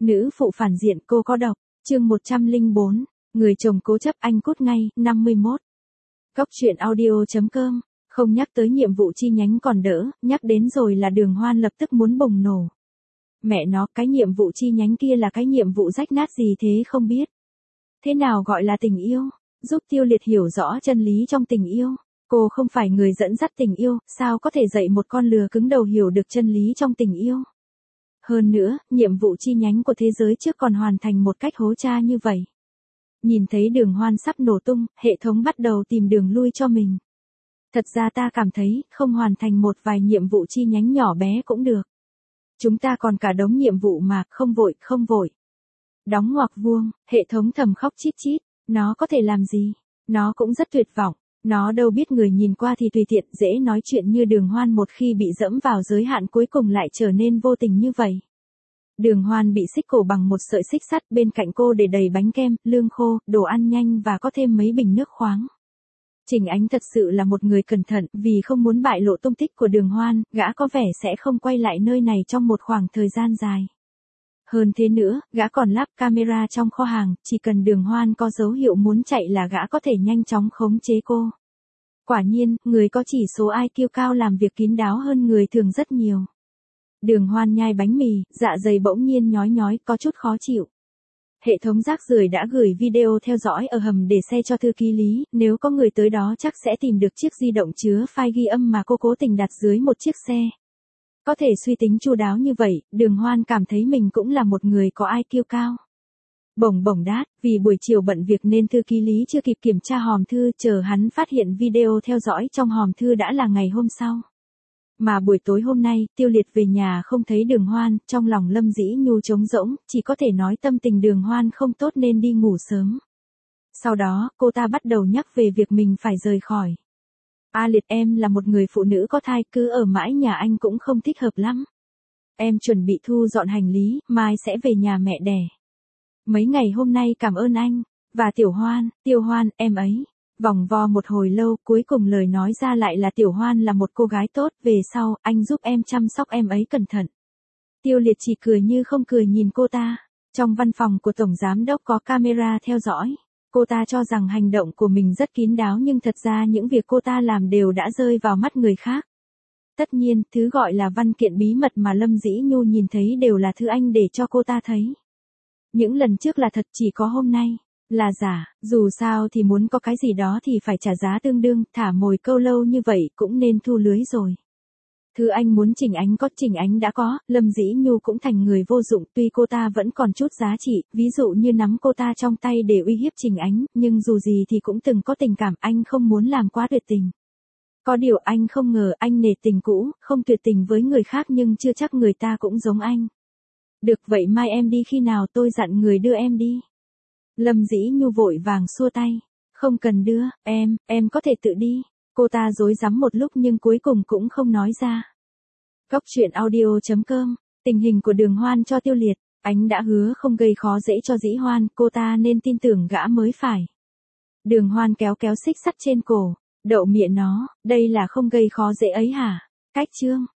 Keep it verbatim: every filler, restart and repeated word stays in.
Nữ phụ phản diện cô có độc, chương một trăm lẻ bốn, người chồng cố chấp anh cút ngay, năm mươi mốt. Cốc truyện audio.com, không nhắc tới nhiệm vụ chi nhánh còn đỡ, nhắc đến rồi là Đường Hoan lập tức muốn bùng nổ. Mẹ nó, cái nhiệm vụ chi nhánh kia là cái nhiệm vụ rách nát gì thế không biết. Thế nào gọi là tình yêu? Giúp Tiêu Liệt hiểu rõ chân lý trong tình yêu. Cô không phải người dẫn dắt tình yêu, sao có thể dạy một con lừa cứng đầu hiểu được chân lý trong tình yêu. Hơn nữa, nhiệm vụ chi nhánh của thế giới trước còn hoàn thành một cách hố cha như vậy. Nhìn thấy Đường Hoan sắp nổ tung, hệ thống bắt đầu tìm đường lui cho mình. Thật ra ta cảm thấy, không hoàn thành một vài nhiệm vụ chi nhánh nhỏ bé cũng được. Chúng ta còn cả đống nhiệm vụ mà, không vội, không vội. Đóng ngoặc vuông, hệ thống thầm khóc chít chít, nó có thể làm gì? Nó cũng rất tuyệt vọng. Nó đâu biết người nhìn qua thì tùy tiện, dễ nói chuyện như Đường Hoan một khi bị dẫm vào giới hạn cuối cùng lại trở nên vô tình như vậy. Đường Hoan bị xích cổ bằng một sợi xích sắt, bên cạnh cô để đầy bánh kem, lương khô, đồ ăn nhanh và có thêm mấy bình nước khoáng. Trình Ánh thật sự là một người cẩn thận, vì không muốn bại lộ tung tích của Đường Hoan, gã có vẻ sẽ không quay lại nơi này trong một khoảng thời gian dài. Hơn thế nữa, gã còn lắp camera trong kho hàng, chỉ cần Đường Hoan có dấu hiệu muốn chạy là gã có thể nhanh chóng khống chế cô. Quả nhiên, người có chỉ số i kiu cao làm việc kín đáo hơn người thường rất nhiều. Đường Hoan nhai bánh mì, dạ dày bỗng nhiên nhói nhói, có chút khó chịu. Hệ thống rác rưởi đã gửi video theo dõi ở hầm để xe cho thư ký Lý, nếu có người tới đó chắc sẽ tìm được chiếc di động chứa file ghi âm mà cô cố tình đặt dưới một chiếc xe. Có thể suy tính chu đáo như vậy, Đường Hoan cảm thấy mình cũng là một người có i kiu cao. Bổng bổng đát, vì buổi chiều bận việc nên thư ký Lý chưa kịp kiểm tra hòm thư, chờ hắn phát hiện video theo dõi trong hòm thư đã là ngày hôm sau. Mà buổi tối hôm nay, Tiêu Liệt về nhà không thấy Đường Hoan, trong lòng Lâm Dĩ Nhu trống rỗng, chỉ có thể nói tâm tình Đường Hoan không tốt nên đi ngủ sớm. Sau đó, cô ta bắt đầu nhắc về việc mình phải rời khỏi. A Liệt, em là một người phụ nữ có thai, cứ ở mãi nhà anh cũng không thích hợp lắm. Em chuẩn bị thu dọn hành lý, mai sẽ về nhà mẹ đẻ. Mấy ngày hôm nay cảm ơn anh. Và Tiểu Hoan, Tiêu Hoan, em ấy. Vòng vo một hồi lâu, cuối cùng lời nói ra lại là Tiểu Hoan là một cô gái tốt, về sau, anh giúp em chăm sóc em ấy cẩn thận. Tiêu Liệt chỉ cười như không cười nhìn cô ta. Trong văn phòng của Tổng Giám Đốc có camera theo dõi. Cô ta cho rằng hành động của mình rất kín đáo nhưng thật ra những việc cô ta làm đều đã rơi vào mắt người khác. Tất nhiên, thứ gọi là văn kiện bí mật mà Lâm Dĩ Nhu nhìn thấy đều là thứ anh để cho cô ta thấy. Những lần trước là thật, chỉ có hôm nay là giả, dù sao thì muốn có cái gì đó thì phải trả giá tương đương, thả mồi câu lâu như vậy cũng nên thu lưới rồi. Thứ anh muốn Trình Ánh có, Trình Ánh đã có, Lâm Dĩ Nhu cũng thành người vô dụng, tuy cô ta vẫn còn chút giá trị, ví dụ như nắm cô ta trong tay để uy hiếp Trình Ánh, nhưng dù gì thì cũng từng có tình cảm, anh không muốn làm quá tuyệt tình. Có điều anh không ngờ anh nể tình cũ, không tuyệt tình với người khác nhưng chưa chắc người ta cũng giống anh. Được vậy mai em đi khi nào, tôi dặn người đưa em đi. Lâm Dĩ Nhu vội vàng xua tay. Không cần đưa, em, em có thể tự đi. Cô ta rối rắm một lúc nhưng cuối cùng cũng không nói ra. Cốc truyện audio.com, tình hình của Đường Hoan cho Tiêu Liệt. Ánh đã hứa không gây khó dễ cho Dĩ Hoan, cô ta nên tin tưởng gã mới phải. Đường Hoan kéo kéo xích sắt trên cổ. Đậu mịa nó, đây là không gây khó dễ ấy hả? Cách chương.